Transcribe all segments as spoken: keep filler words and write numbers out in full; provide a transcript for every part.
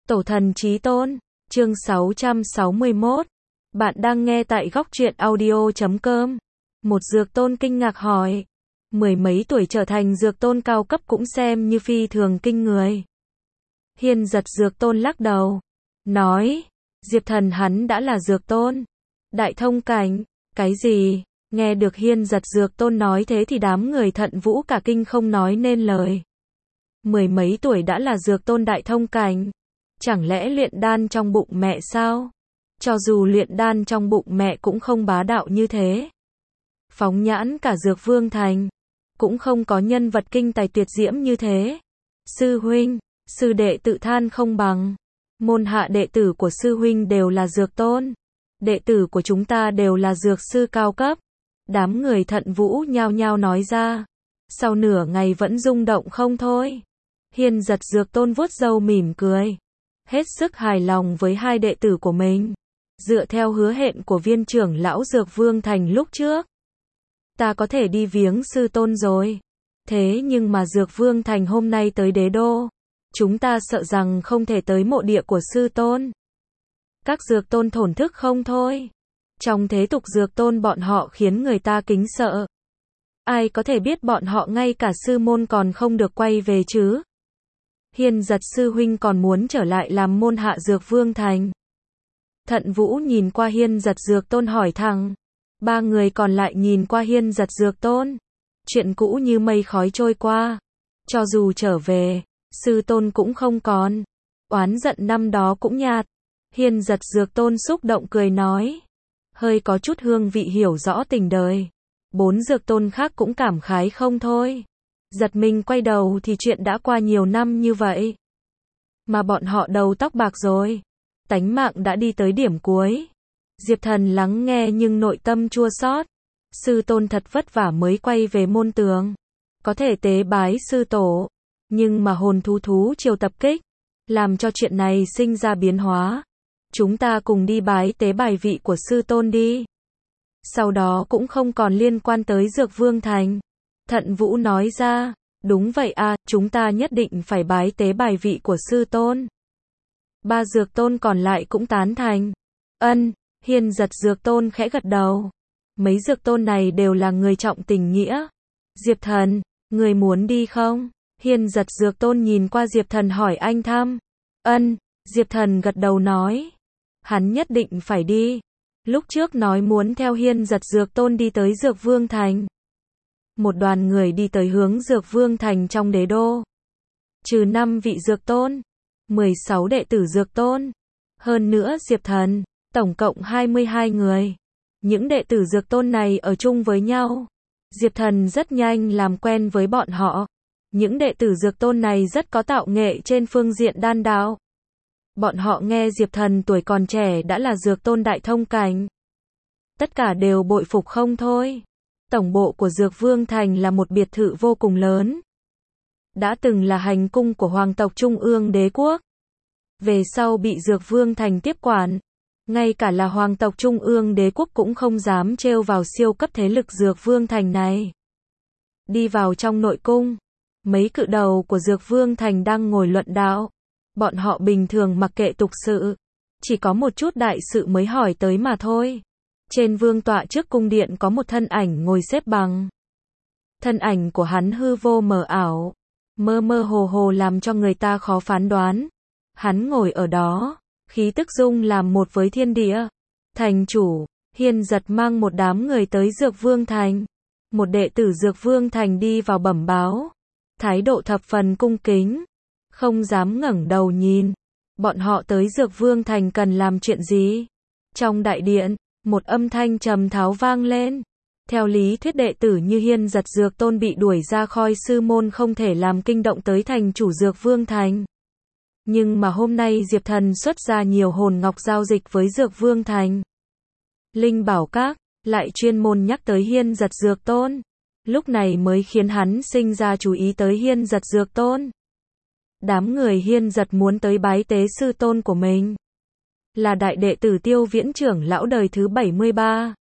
Tổ thần chí tôn, chương sáu trăm sáu mươi mốt. Bạn đang nghe tại góc truyện audio chấm com. Một dược tôn kinh ngạc hỏi. Mười mấy tuổi trở thành dược tôn cao cấp cũng xem như phi thường kinh người. Hiên giật dược tôn lắc đầu. Nói, Diệp Thần hắn đã là dược tôn. Đại thông cảnh, cái gì? Nghe được hiên giật dược tôn nói thế thì đám người Thận Vũ cả kinh không nói nên lời. Mười mấy tuổi đã là dược tôn đại thông cảnh. Chẳng lẽ luyện đan trong bụng mẹ sao? Cho dù luyện đan trong bụng mẹ cũng không bá đạo như thế. Phóng nhãn cả Dược Vương Thành, cũng không có nhân vật kinh tài tuyệt diễm như thế. Sư huynh, sư đệ tự than không bằng. Môn hạ đệ tử của sư huynh đều là dược tôn. Đệ tử của chúng ta đều là dược sư cao cấp. Đám người Thận Vũ nhao nhao nói ra. Sau nửa ngày vẫn rung động không thôi. Hiên giật dược tôn vuốt râu mỉm cười. Hết sức hài lòng với hai đệ tử của mình. Dựa theo hứa hẹn của viên trưởng lão Dược Vương Thành lúc trước, ta có thể đi viếng sư tôn rồi. Thế nhưng mà Dược Vương Thành hôm nay tới đế đô, chúng ta sợ rằng không thể tới mộ địa của sư tôn. Các dược tôn thổn thức không thôi. Trong thế tục dược tôn bọn họ khiến người ta kính sợ. Ai có thể biết bọn họ ngay cả sư môn còn không được quay về chứ? Hiên giật sư huynh còn muốn trở lại làm môn hạ Dược Vương Thành. Thận Vũ nhìn qua hiên giật dược tôn hỏi thẳng. Ba người còn lại nhìn qua hiên giật dược tôn. Chuyện cũ như mây khói trôi qua. Cho dù trở về, sư tôn cũng không còn. Oán giận năm đó cũng nhạt. Hiên giật dược tôn xúc động cười nói. Hơi có chút hương vị hiểu rõ tình đời. Bốn dược tôn khác cũng cảm khái không thôi. Giật mình quay đầu thì chuyện đã qua nhiều năm như vậy. Mà bọn họ đầu tóc bạc rồi. Tánh mạng đã đi tới điểm cuối. Diệp Thần lắng nghe nhưng nội tâm chua xót. Sư tôn thật vất vả mới quay về môn tường. Có thể tế bái sư tổ. Nhưng mà hồn thú thú chiều tập kích. Làm cho chuyện này sinh ra biến hóa. Chúng ta cùng đi bái tế bài vị của sư tôn đi. Sau đó cũng không còn liên quan tới Dược Vương Thành. Thận Vũ nói ra. Đúng vậy à, chúng ta nhất định phải bái tế bài vị của sư tôn. Ba dược tôn còn lại cũng tán thành. Ân, hiên giật dược tôn khẽ gật đầu. Mấy dược tôn này đều là người trọng tình nghĩa. Diệp Thần, người muốn đi không? Hiên giật dược tôn nhìn qua Diệp Thần hỏi anh thăm. Ân, Diệp Thần gật đầu nói. Hắn nhất định phải đi. Lúc trước nói muốn theo hiên giật dược tôn đi tới Dược Vương Thành. Một đoàn người đi tới hướng Dược Vương Thành trong đế đô. Trừ năm vị dược tôn, mười sáu đệ tử dược tôn. Hơn nữa Diệp Thần, tổng cộng hai mươi hai người. Những đệ tử dược tôn này ở chung với nhau. Diệp Thần rất nhanh làm quen với bọn họ. Những đệ tử dược tôn này rất có tạo nghệ trên phương diện đan đạo. Bọn họ nghe Diệp Thần tuổi còn trẻ đã là dược tôn đại thông cảnh. Tất cả đều bội phục không thôi. Tổng bộ của Dược Vương Thành là một biệt thự vô cùng lớn. Đã từng là hành cung của Hoàng tộc Trung ương đế quốc. Về sau bị Dược Vương Thành tiếp quản. Ngay cả là Hoàng tộc Trung ương đế quốc cũng không dám trêu vào siêu cấp thế lực Dược Vương Thành này. Đi vào trong nội cung. Mấy cự đầu của Dược Vương Thành đang ngồi luận đạo. Bọn họ bình thường mặc kệ tục sự. Chỉ có một chút đại sự mới hỏi tới mà thôi. Trên vương tọa trước cung điện có một thân ảnh ngồi xếp bằng. Thân ảnh của hắn hư vô mờ ảo. Mơ mơ hồ hồ làm cho người ta khó phán đoán. Hắn ngồi ở đó. Khí tức dung làm một với thiên địa. Thành chủ, hiên giật mang một đám người tới Dược Vương Thành. Một đệ tử Dược Vương Thành đi vào bẩm báo. Thái độ thập phần cung kính. Không dám ngẩng đầu nhìn. Bọn họ tới Dược Vương Thành cần làm chuyện gì? Trong đại điện, một âm thanh trầm tháo vang lên. Theo lý thuyết đệ tử như hiên giật dược tôn bị đuổi ra khỏi sư môn không thể làm kinh động tới thành chủ Dược Vương Thành. Nhưng mà hôm nay Diệp Thần xuất ra nhiều hồn ngọc giao dịch với Dược Vương Thành. Linh Bảo Các lại chuyên môn nhắc tới hiên giật dược tôn. Lúc này mới khiến hắn sinh ra chú ý tới hiên giật dược tôn. Đám người hiên giật muốn tới bái tế sư tôn của mình. Là đại đệ tử Tiêu Viễn trưởng lão đời thứ bảy mươi ba.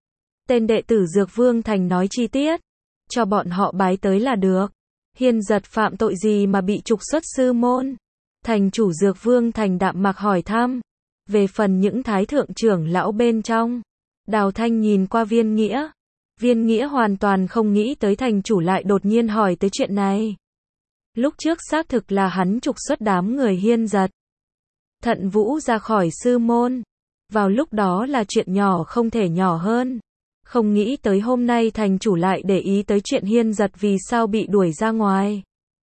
Tên đệ tử Dược Vương Thành nói chi tiết. Cho bọn họ bái tới là được. Hiên giật phạm tội gì mà bị trục xuất sư môn? Thành chủ Dược Vương Thành đạm mạc hỏi thăm. Về phần những thái thượng trưởng lão bên trong, Đào Thanh nhìn qua Viên Nghĩa. Viên Nghĩa hoàn toàn không nghĩ tới thành chủ lại đột nhiên hỏi tới chuyện này. Lúc trước xác thực là hắn trục xuất đám người Hiên Giật Thận Vũ ra khỏi sư môn. Vào lúc đó là chuyện nhỏ không thể nhỏ hơn. Không nghĩ tới hôm nay thành chủ lại để ý tới chuyện Hiên Giật vì sao bị đuổi ra ngoài.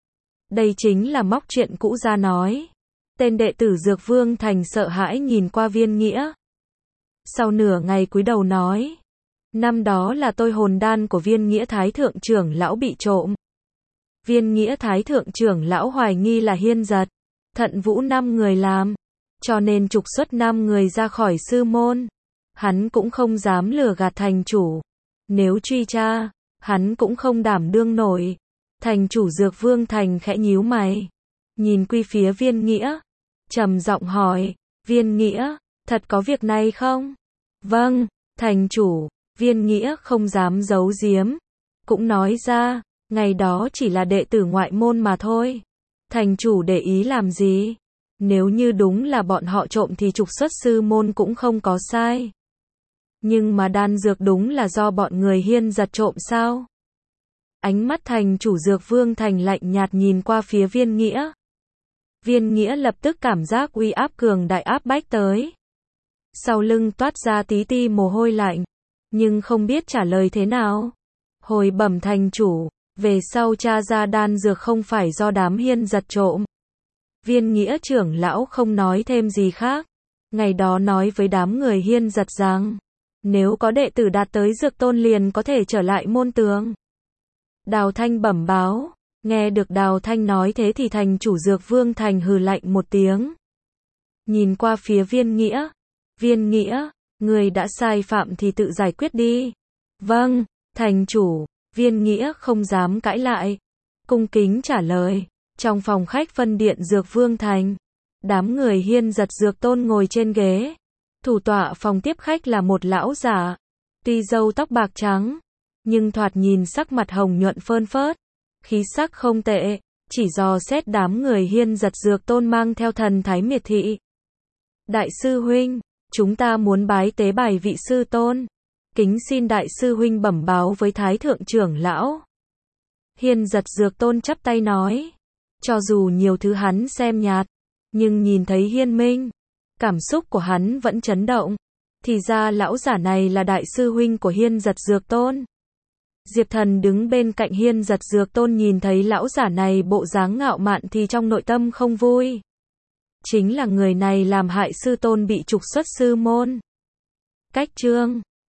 Đây chính là móc chuyện cũ ra nói. Tên đệ tử Dược Vương Thành sợ hãi nhìn qua Viên Nghĩa. Sau nửa ngày cúi đầu nói. Năm đó là tôi hồn đan của Viên Nghĩa Thái Thượng trưởng lão bị trộm. Viên Nghĩa Thái Thượng trưởng lão hoài nghi là Hiên Giật Thận Vũ năm người làm, cho nên trục xuất năm người ra khỏi sư môn. Hắn cũng không dám lừa gạt thành chủ. Nếu truy tra, hắn cũng không đảm đương nổi. Thành chủ Dược Vương Thành khẽ nhíu mày, nhìn quy phía Viên Nghĩa, trầm giọng hỏi, Viên Nghĩa, thật có việc này không? Vâng, thành chủ. Viên Nghĩa không dám giấu giếm, cũng nói ra, ngày đó chỉ là đệ tử ngoại môn mà thôi. Thành chủ để ý làm gì? Nếu như đúng là bọn họ trộm thì trục xuất sư môn cũng không có sai. Nhưng mà đan dược đúng là do bọn người Hiên Giật trộm sao? Ánh mắt thành chủ Dược Vương Thành lạnh nhạt nhìn qua phía Viên Nghĩa. Viên Nghĩa lập tức cảm giác uy áp cường đại áp bách tới. Sau lưng toát ra tí ti mồ hôi lạnh, nhưng không biết trả lời thế nào. Hồi bẩm thành chủ, về sau tra ra đan dược không phải do đám Hiên Giật trộm. Viên Nghĩa trưởng lão không nói thêm gì khác. Ngày đó nói với đám người Hiên Giật rằng, nếu có đệ tử đạt tới dược tôn liền có thể trở lại môn tường. Đào Thanh bẩm báo. Nghe được Đào Thanh nói thế thì thành chủ Dược Vương Thành hừ lạnh một tiếng. Nhìn qua phía Viên Nghĩa. Viên Nghĩa, người đã sai phạm thì tự giải quyết đi. Vâng, thành chủ. Viên Nghĩa không dám cãi lại, cung kính trả lời. Trong phòng khách phân điện Dược Vương Thành, đám người Hiên Giật Dược Tôn ngồi trên ghế. Thủ tọa phòng tiếp khách là một lão giả, tuy râu tóc bạc trắng, nhưng thoạt nhìn sắc mặt hồng nhuận phơn phớt, khí sắc không tệ, chỉ dò xét đám người Hiên Giật Dược Tôn mang theo thần thái miệt thị. Đại sư huynh, chúng ta muốn bái tế bài vị sư tôn. Kính xin đại sư huynh bẩm báo với Thái Thượng trưởng lão. Hiên Giật Dược Tôn chắp tay nói. Cho dù nhiều thứ hắn xem nhạt, nhưng nhìn thấy Hiên Minh, cảm xúc của hắn vẫn chấn động. Thì ra lão giả này là đại sư huynh của Hiên Giật Dược Tôn. Diệp Thần đứng bên cạnh Hiên Giật Dược Tôn nhìn thấy lão giả này bộ dáng ngạo mạn thì trong nội tâm không vui. Chính là người này làm hại sư tôn bị trục xuất sư môn. Cách chương